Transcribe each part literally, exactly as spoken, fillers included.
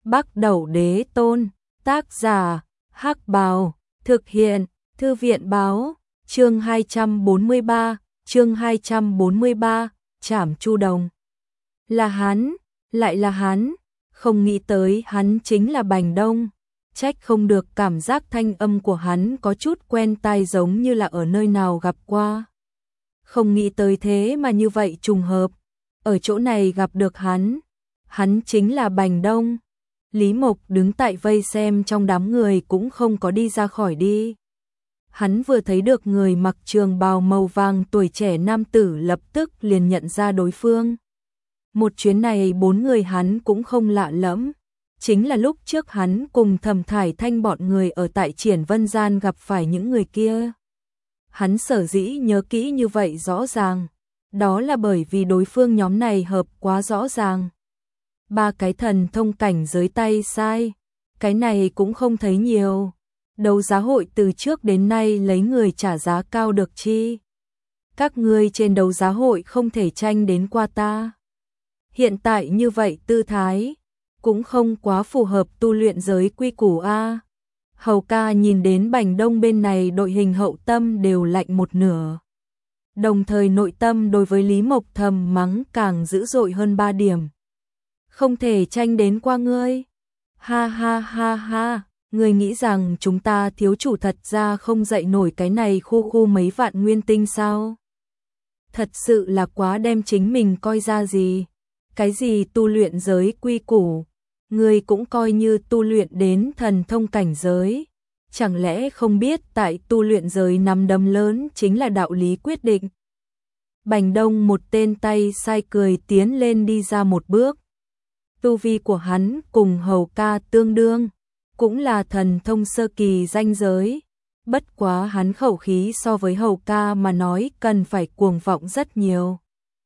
Bắc Đẩu Đế Tôn, tác giả, Hắc Bào, thực hiện, Thư viện báo, chương hai trăm bốn mươi ba, chương hai trăm bốn mươi ba, Trảm Chu Đồng. Là hắn, lại là hắn, không nghĩ tới hắn chính là Bành Đông, trách không được cảm giác thanh âm của hắn có chút quen tai giống như là ở nơi nào gặp qua. Không nghĩ tới thế mà như vậy trùng hợp, ở chỗ này gặp được hắn, hắn chính là Bành Đông. Lý Mộc đứng tại vây xem trong đám người cũng không có đi ra khỏi đi. Hắn vừa thấy được người mặc trường bào màu vàng tuổi trẻ nam tử lập tức liền nhận ra đối phương. Một chuyến này bốn người hắn cũng không lạ lẫm, chính là lúc trước hắn cùng Thẩm Thải Thanh bọn người ở tại Triển Vân Gian gặp phải những người kia. Hắn sở dĩ nhớ kỹ như vậy rõ ràng, đó là bởi vì đối phương nhóm này hợp quá rõ ràng. Ba cái thần thông cảnh giới tay sai, cái này cũng không thấy nhiều. Đấu giá hội từ trước đến nay lấy người trả giá cao được chi. Các ngươi trên đấu giá hội không thể tranh đến qua ta. Hiện tại như vậy tư thái, cũng không quá phù hợp tu luyện giới quy củ a. Hầu ca nhìn đến Bành Đông bên này đội hình hậu tâm đều lạnh một nửa. Đồng thời nội tâm đối với Lý Mộc thầm mắng càng dữ dội hơn ba điểm. Không thể tranh đến qua ngươi. Ha ha ha ha, ngươi nghĩ rằng chúng ta thiếu chủ thật ra không dậy nổi cái này khu khu mấy vạn nguyên tinh sao? Thật sự là quá đem chính mình coi ra gì. Cái gì tu luyện giới quy củ, ngươi cũng coi như tu luyện đến thần thông cảnh giới. Chẳng lẽ không biết tại tu luyện giới nắm đấm lớn chính là đạo lý quyết định. Bành Đông một tên tay sai cười tiến lên đi ra một bước. Tu vi của hắn cùng Hầu ca tương đương, cũng là thần thông sơ kỳ danh giới. Bất quá hắn khẩu khí so với Hầu ca mà nói cần phải cuồng vọng rất nhiều.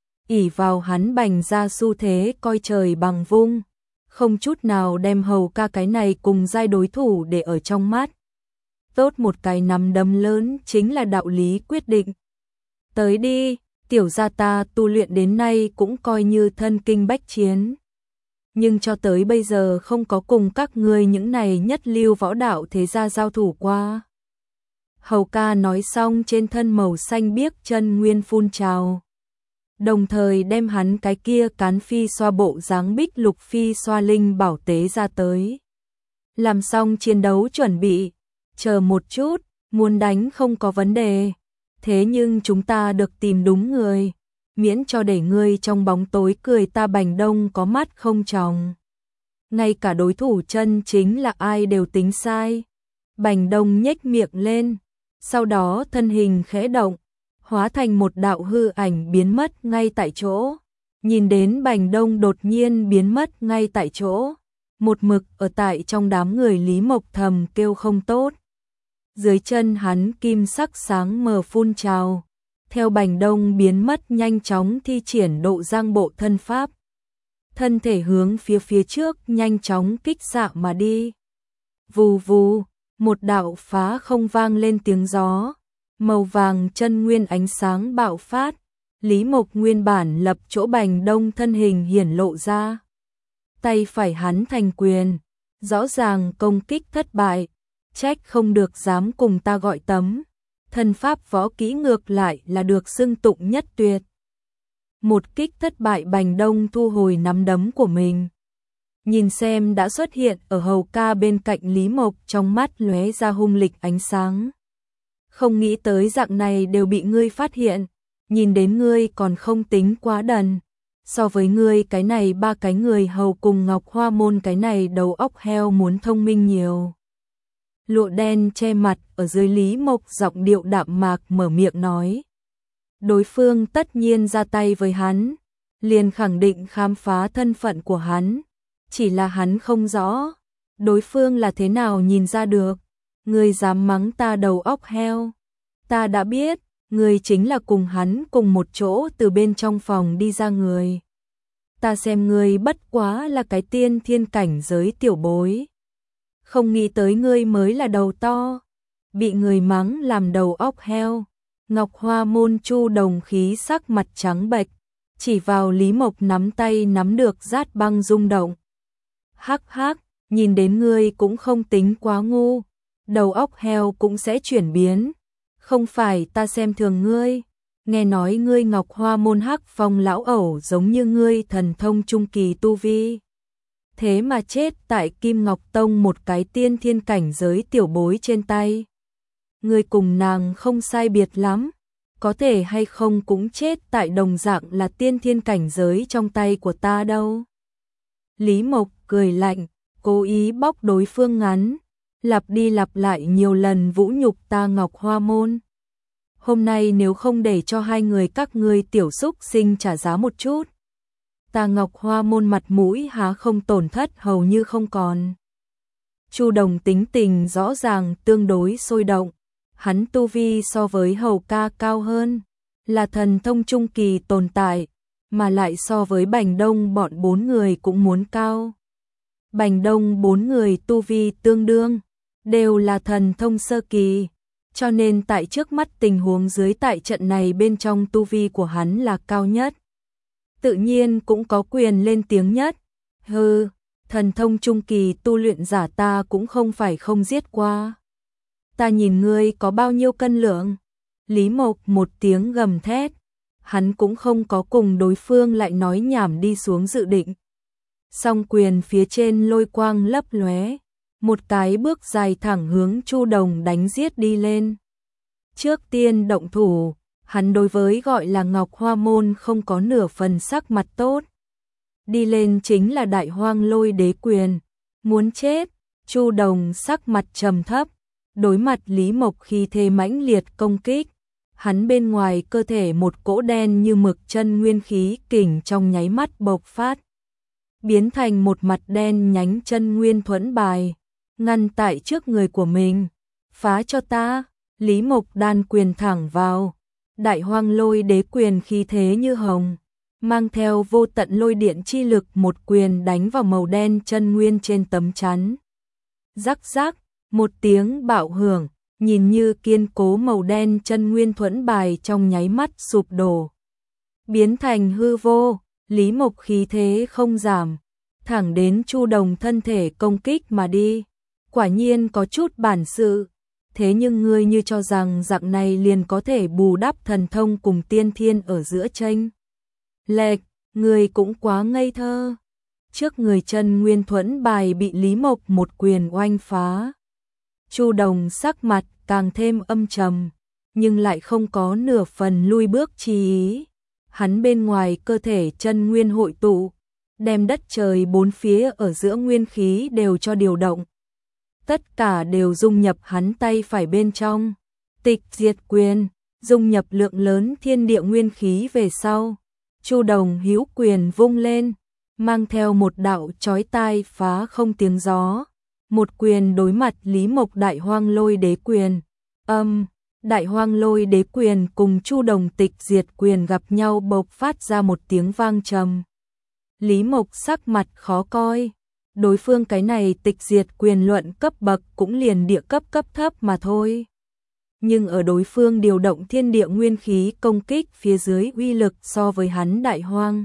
Ỷ vào hắn Bành ra xu thế coi trời bằng vung, không chút nào đem Hầu ca cái này cùng giai đối thủ để ở trong mắt. Tốt một cái nắm đấm lớn chính là đạo lý quyết định. Tới đi, tiểu gia ta tu luyện đến nay cũng coi như thân kinh bách chiến. Nhưng cho tới bây giờ không có cùng các ngươi những này nhất lưu võ đạo thế gia giao thủ qua. Hầu ca nói xong trên thân màu xanh biếc chân nguyên phun trào. Đồng thời đem hắn cái kia cán phi xoa bộ dáng bích lục phi xoa linh bảo tế ra tới. Làm xong chiến đấu chuẩn bị, chờ một chút, muốn đánh không có vấn đề. Thế nhưng chúng ta được tìm đúng người. Miễn cho để ngươi trong bóng tối cười ta Bành Đông có mắt không tròng. Ngay cả đối thủ chân chính là ai đều tính sai. Bành Đông nhếch miệng lên, sau đó thân hình khẽ động, hóa thành một đạo hư ảnh biến mất ngay tại chỗ. Nhìn đến Bành Đông đột nhiên biến mất ngay tại chỗ, một mực ở tại trong đám người Lý Mộc thầm kêu không tốt. Dưới chân hắn kim sắc sáng mờ phun trào. Theo Bành Đông biến mất nhanh chóng thi triển độ giang bộ thân pháp. Thân thể hướng phía phía trước nhanh chóng kích xạ mà đi. Vù vù, một đạo phá không vang lên tiếng gió. Màu vàng chân nguyên ánh sáng bạo phát. Lý Mộc nguyên bản lập chỗ Bành Đông thân hình hiển lộ ra. Tay phải hắn thành quyền. Rõ ràng công kích thất bại. Trách không được dám cùng ta gọi tấm. Thân pháp võ kỹ ngược lại là được xưng tụng nhất tuyệt. Một kích thất bại Bành Đông thu hồi nắm đấm của mình. Nhìn xem đã xuất hiện ở Hầu ca bên cạnh Lý Mộc trong mắt lóe ra hung lịch ánh sáng. Không nghĩ tới dạng này đều bị ngươi phát hiện, nhìn đến ngươi còn không tính quá đần. So với ngươi cái này ba cái người hầu cùng Ngọc Hoa Môn cái này đầu óc heo muốn thông minh nhiều. Lụa đen che mặt ở dưới Lý Mộc giọng điệu đạm mạc mở miệng nói. Đối phương tất nhiên ra tay với hắn, liền khẳng định khám phá thân phận của hắn. Chỉ là hắn không rõ, đối phương là thế nào nhìn ra được. Ngươi dám mắng ta đầu óc heo. Ta đã biết, ngươi chính là cùng hắn cùng một chỗ từ bên trong phòng đi ra người. Ta xem ngươi bất quá là cái tiên thiên cảnh giới tiểu bối. Không nghĩ tới ngươi mới là đầu to, bị người mắng làm đầu óc heo. Ngọc Hoa Môn Chu Đồng khí sắc mặt trắng bệch, chỉ vào Lý Mộc nắm tay nắm được rát băng rung động. Hắc hắc, nhìn đến ngươi cũng không tính quá ngu, đầu óc heo cũng sẽ chuyển biến, không phải ta xem thường ngươi, nghe nói ngươi Ngọc Hoa môn Hắc Phong lão ẩu giống như ngươi thần thông trung kỳ tu vi. Thế mà chết tại Kim Ngọc Tông một cái tiên thiên cảnh giới tiểu bối trên tay. Ngươi cùng nàng không sai biệt lắm, có thể hay không cũng chết tại đồng dạng là tiên thiên cảnh giới trong tay của ta đâu. Lý Mộc cười lạnh, cố ý bóc đối phương ngắn, lặp đi lặp lại nhiều lần vũ nhục ta Ngọc Hoa môn. Hôm nay nếu không để cho hai người các ngươi tiểu xúc sinh trả giá một chút, ta Ngọc Hoa môn mặt mũi há không tổn thất hầu như không còn. Chu Đồng tính tình rõ ràng tương đối sôi động, hắn tu vi so với Hầu ca cao hơn, là thần thông trung kỳ tồn tại, mà lại so với Bành Đông bọn bốn người cũng muốn cao. Bành Đông bốn người tu vi tương đương, đều là thần thông sơ kỳ, cho nên tại trước mắt tình huống dưới tại trận này bên trong tu vi của hắn là cao nhất. Tự nhiên cũng có quyền lên tiếng nhất. Hừ, thần thông trung kỳ tu luyện giả ta cũng không phải không giết qua. Ta nhìn ngươi có bao nhiêu cân lượng? Lý Mộc một tiếng gầm thét, hắn cũng không có cùng đối phương lại nói nhảm đi xuống dự định. Song quyền phía trên lôi quang lấp lóe, một cái bước dài thẳng hướng Chu Đồng đánh giết đi lên. Trước tiên động thủ, hắn đối với gọi là Ngọc Hoa môn không có nửa phần sắc mặt tốt. Đi lên chính là Đại Hoang Lôi Đế quyền, muốn chết. Chu Đồng sắc mặt trầm thấp, đối mặt Lý Mộc khi thế mãnh liệt công kích, hắn bên ngoài cơ thể một cỗ đen như mực chân nguyên khí kình trong nháy mắt bộc phát, biến thành một mặt đen nhánh chân nguyên thuẫn bài, ngăn tại trước người của mình. Phá cho ta! Lý Mộc đan quyền thẳng vào, Đại Hoang Lôi Đế quyền khí thế như hồng, mang theo vô tận lôi điện chi lực một quyền đánh vào màu đen chân nguyên trên tấm chắn. Rắc rắc, một tiếng bạo hưởng, nhìn như kiên cố màu đen chân nguyên thuẫn bài trong nháy mắt sụp đổ, biến thành hư vô. Lý Mộc khí thế không giảm, thẳng đến Chu Đồng thân thể công kích mà đi. Quả nhiên có chút bản sự, thế nhưng ngươi như cho rằng dạng này liền có thể bù đắp thần thông cùng tiên thiên ở giữa chênh lệch, ngươi cũng quá ngây thơ. Trước người chân nguyên thuẫn bài bị Lý Mộc một quyền oanh phá, Chu Đồng sắc mặt càng thêm âm trầm, nhưng lại không có nửa phần lui bước chi ý. Hắn bên ngoài cơ thể chân nguyên hội tụ, đem đất trời bốn phía ở giữa nguyên khí đều cho điều động. Tất cả đều dung nhập hắn tay phải bên trong. Tịch diệt quyền, dung nhập lượng lớn thiên địa nguyên khí về sau. Chu Đồng hữu quyền vung lên, mang theo một đạo chói tai phá không tiếng gió. Một quyền đối mặt Lý Mộc Đại Hoang Lôi Đế quyền. Âm, Đại Hoang Lôi Đế quyền cùng Chu Đồng tịch diệt quyền gặp nhau bộc phát ra một tiếng vang trầm. Lý Mộc sắc mặt khó coi. Đối phương cái này tịch diệt quyền luận cấp bậc cũng liền địa cấp cấp thấp mà thôi. Nhưng ở đối phương điều động thiên địa nguyên khí công kích phía dưới uy lực so với hắn Đại Hoang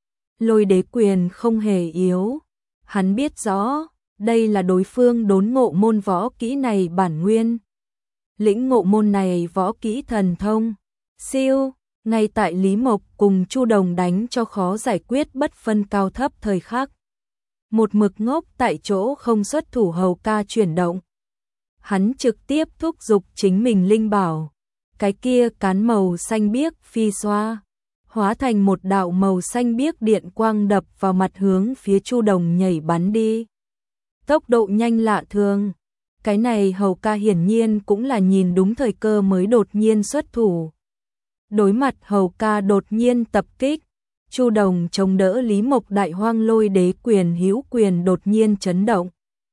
Lôi Đế quyền không hề yếu. Hắn biết rõ, đây là đối phương đốn ngộ môn võ kỹ này bản nguyên. Lĩnh ngộ môn này võ kỹ thần thông. Siêu, ngay tại Lý Mộc cùng Chu Đồng đánh cho khó giải quyết bất phân cao thấp thời khắc. Một mực ngốc tại chỗ không xuất thủ Hầu ca chuyển động. Hắn trực tiếp thúc giục chính mình linh bảo. Cái kia cán màu xanh biếc phi xoa, hóa thành một đạo màu xanh biếc điện quang đập vào mặt hướng phía Chu Đồng nhảy bắn đi. Tốc độ nhanh lạ thường. Cái này Hầu ca hiển nhiên cũng là nhìn đúng thời cơ mới đột nhiên xuất thủ. Đối mặt Hầu ca đột nhiên tập kích, Chu Đồng chống đỡ Lý Mộc Đại Hoang Lôi Đế quyền hữu quyền đột nhiên chấn động,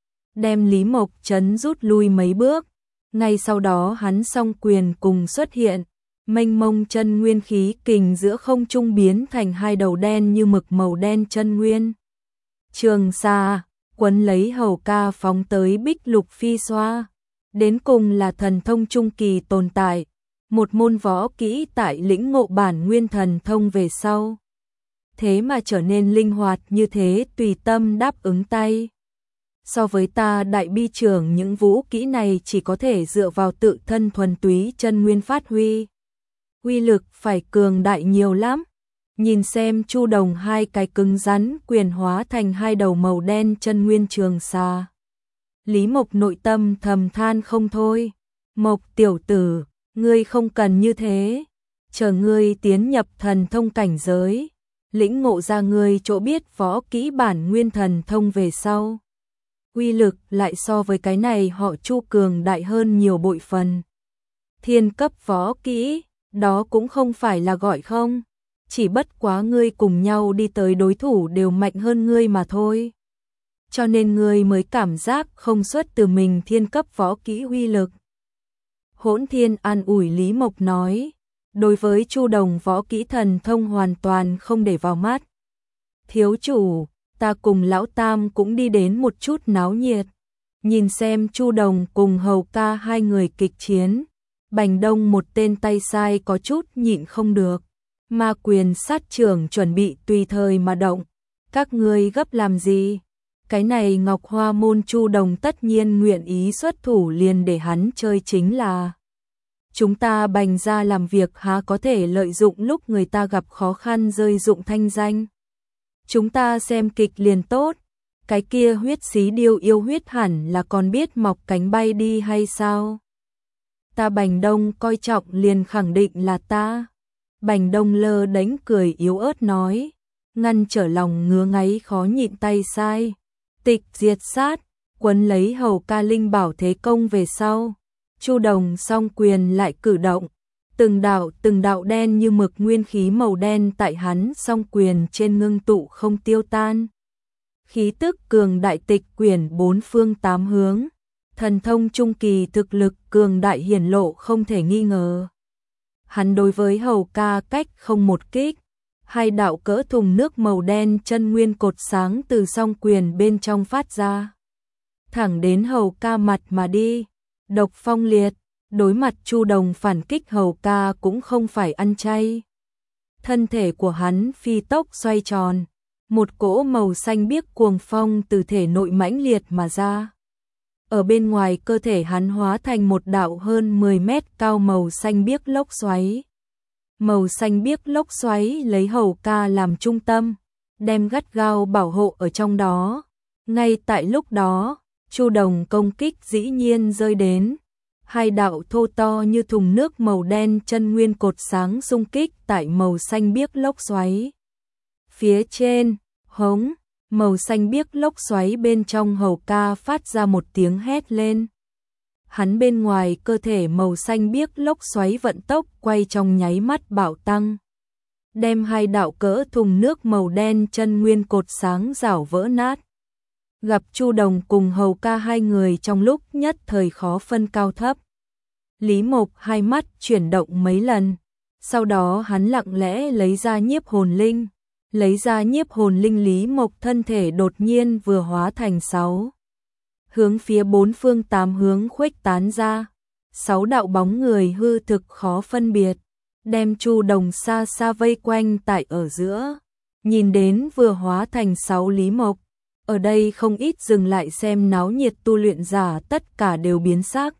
đem Lý Mộc chấn rút lui mấy bước. Ngay sau đó hắn song quyền cùng xuất hiện, mênh mông chân nguyên khí kình giữa không trung biến thành hai đầu đen như mực màu đen chân nguyên. Trường Sa quấn lấy Hầu ca phóng tới Bích Lục phi xoa, đến cùng là thần thông trung kỳ tồn tại, một môn võ kỹ tại lĩnh ngộ bản nguyên thần thông về sau. Thế mà trở nên linh hoạt như thế, tùy tâm đáp ứng tay. So với ta đại bi trưởng, những vũ kỹ này chỉ có thể dựa vào tự thân thuần túy chân nguyên phát huy. Uy lực phải cường đại nhiều lắm. Nhìn xem Chu Đồng hai cái cứng rắn quyền hóa thành hai đầu màu đen chân nguyên trường xà. Lý Mộc nội tâm thầm than không thôi. Mộc tiểu tử, ngươi không cần như thế. Chờ ngươi tiến nhập thần thông cảnh giới, lĩnh ngộ ra ngươi chỗ biết võ kỹ bản nguyên thần thông về sau. Uy lực lại so với cái này họ Chu cường đại hơn nhiều bội phần. Thiên cấp võ kỹ, đó cũng không phải là gọi không. Chỉ bất quá ngươi cùng nhau đi tới đối thủ đều mạnh hơn ngươi mà thôi. Cho nên ngươi mới cảm giác không xuất từ mình thiên cấp võ kỹ uy lực. Hỗn Thiên an ủi Lý Mộc nói, đối với Chu Đồng võ kỹ thần thông hoàn toàn không để vào mắt. Thiếu chủ, ta cùng lão tam cũng đi đến một chút náo nhiệt. Nhìn xem Chu Đồng cùng Hầu Ca hai người kịch chiến. Bành Đông một tên tay sai có chút nhịn không được. Ma quyền sát trưởng chuẩn bị tùy thời mà động. Các ngươi gấp làm gì? Cái này Ngọc Hoa môn Chu Đồng tất nhiên nguyện ý xuất thủ liền để hắn chơi chính là. Chúng ta Bành ra làm việc há có thể lợi dụng lúc người ta gặp khó khăn rơi dụng thanh danh. Chúng ta xem kịch liền tốt. Cái kia huyết xí điêu yêu huyết hẳn là còn biết mọc cánh bay đi hay sao? Ta Bành Đông coi trọng liền khẳng định là ta. Bành Đông lơ đánh cười yếu ớt nói, ngăn trở lòng ngứa ngáy khó nhịn tay sai. Tịch diệt sát, quấn lấy Hầu Ca linh bảo thế công về sau. Chu Đồng song quyền lại cử động, từng đạo từng đạo đen như mực nguyên khí màu đen tại hắn song quyền trên ngưng tụ không tiêu tan. Khí tức cường đại tịch quyển bốn phương tám hướng, thần thông trung kỳ thực lực cường đại hiển lộ không thể nghi ngờ. Hắn đối với Hầu Ca cách không một kích, hai đạo cỡ thùng nước màu đen chân nguyên cột sáng từ song quyền bên trong phát ra, thẳng đến Hầu Ca mặt mà đi. Độc phong liệt, đối mặt Chu Đồng phản kích Hầu Ca cũng không phải ăn chay. Thân thể của hắn phi tốc xoay tròn, một cỗ màu xanh biếc cuồng phong từ thể nội mãnh liệt mà ra. Ở bên ngoài cơ thể hắn hóa thành một đạo hơn mười mét cao màu xanh biếc lốc xoáy. Màu xanh biếc lốc xoáy lấy Hầu Ca làm trung tâm, đem gắt gao bảo hộ ở trong đó. Ngay tại lúc đó, Chu Đồng công kích dĩ nhiên rơi đến. Hai đạo thô to như thùng nước màu đen chân nguyên cột sáng xung kích tại màu xanh biếc lốc xoáy. Phía trên, hống, màu xanh biếc lốc xoáy bên trong Hầu Ca phát ra một tiếng hét lên. Hắn bên ngoài cơ thể màu xanh biếc lốc xoáy vận tốc quay trong nháy mắt bạo tăng. Đem hai đạo cỡ thùng nước màu đen chân nguyên cột sáng rảo vỡ nát. Gặp Chu Đồng cùng Hầu Ca hai người trong lúc nhất thời khó phân cao thấp. Lý Mộc hai mắt chuyển động mấy lần. Sau đó hắn lặng lẽ lấy ra nhiếp hồn linh. Lấy ra nhiếp hồn linh Lý Mộc thân thể đột nhiên vừa hóa thành sáu. Hướng phía bốn phương tám hướng khuếch tán ra. Sáu đạo bóng người hư thực khó phân biệt. Đem Chu Đồng xa xa vây quanh tại ở giữa. Nhìn đến vừa hóa thành sáu Lý Mộc. Ở đây không ít dừng lại xem náo nhiệt tu luyện giả tất cả đều biến sắc.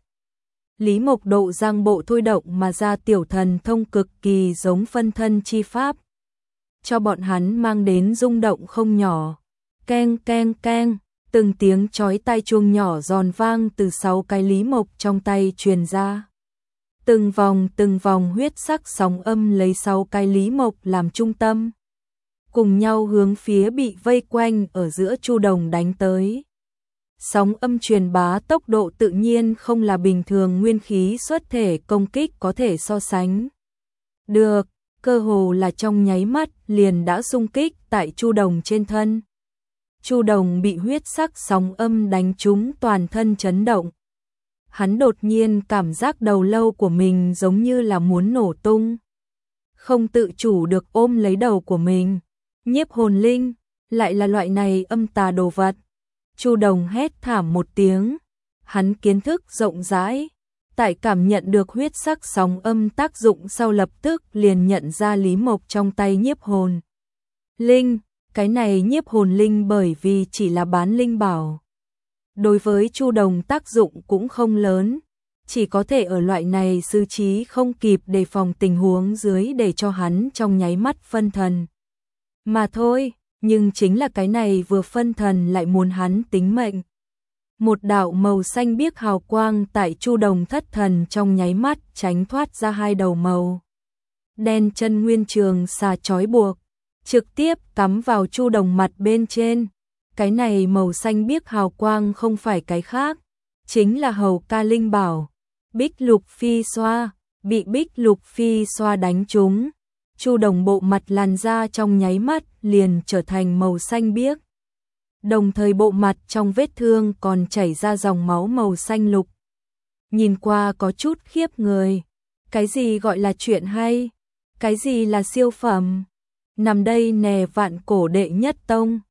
Lý Mộc độ giang bộ thôi động mà ra tiểu thần thông cực kỳ giống phân thân chi pháp. Cho bọn hắn mang đến rung động không nhỏ. Keng keng keng, từng tiếng chói tai chuông nhỏ giòn vang từ sáu cái Lý Mộc trong tay truyền ra. Từng vòng từng vòng huyết sắc sóng âm lấy sáu cái Lý Mộc làm trung tâm. Cùng nhau hướng phía bị vây quanh ở giữa Chu Đồng đánh tới. Sóng âm truyền bá tốc độ tự nhiên không là bình thường nguyên khí xuất thể công kích có thể so sánh. Được, cơ hồ là trong nháy mắt liền đã xung kích tại Chu Đồng trên thân. Chu Đồng bị huyết sắc sóng âm đánh trúng toàn thân chấn động. Hắn đột nhiên cảm giác đầu lâu của mình giống như là muốn nổ tung. Không tự chủ được ôm lấy đầu của mình. Nhiếp hồn linh, lại là loại này âm tà đồ vật. Chu Đồng hét thảm một tiếng. Hắn kiến thức rộng rãi. Tại cảm nhận được huyết sắc sóng âm tác dụng sau lập tức liền nhận ra Lý Mộc trong tay nhiếp hồn linh. Cái này nhiếp hồn linh bởi vì chỉ là bán linh bảo. đối với Chu Đồng tác dụng cũng không lớn, chỉ có thể ở loại này sư trí không kịp đề phòng tình huống dưới để cho hắn trong nháy mắt phân thần. Mà thôi, nhưng chính là cái này vừa phân thần lại muốn hắn tính mệnh. Một đạo màu xanh biếc hào quang tại Chu Đồng thất thần trong nháy mắt tránh thoát ra hai đầu màu đen chân nguyên trường xà trói buộc, trực tiếp cắm vào Chu Đồng mặt bên trên. Cái này màu xanh biếc hào quang không phải cái khác, chính là hầu ca linh bảo, Bích Lục Phi Xoa. Bị Bích Lục Phi Xoa đánh trúng, Chu Đồng bộ mặt làn da trong nháy mắt liền trở thành màu xanh biếc. Đồng thời bộ mặt trong vết thương còn chảy ra dòng máu màu xanh lục. Nhìn qua có chút khiếp người. Cái gì gọi là chuyện hay? Cái gì là siêu phẩm? Nằm đây nè vạn cổ đệ nhất tông.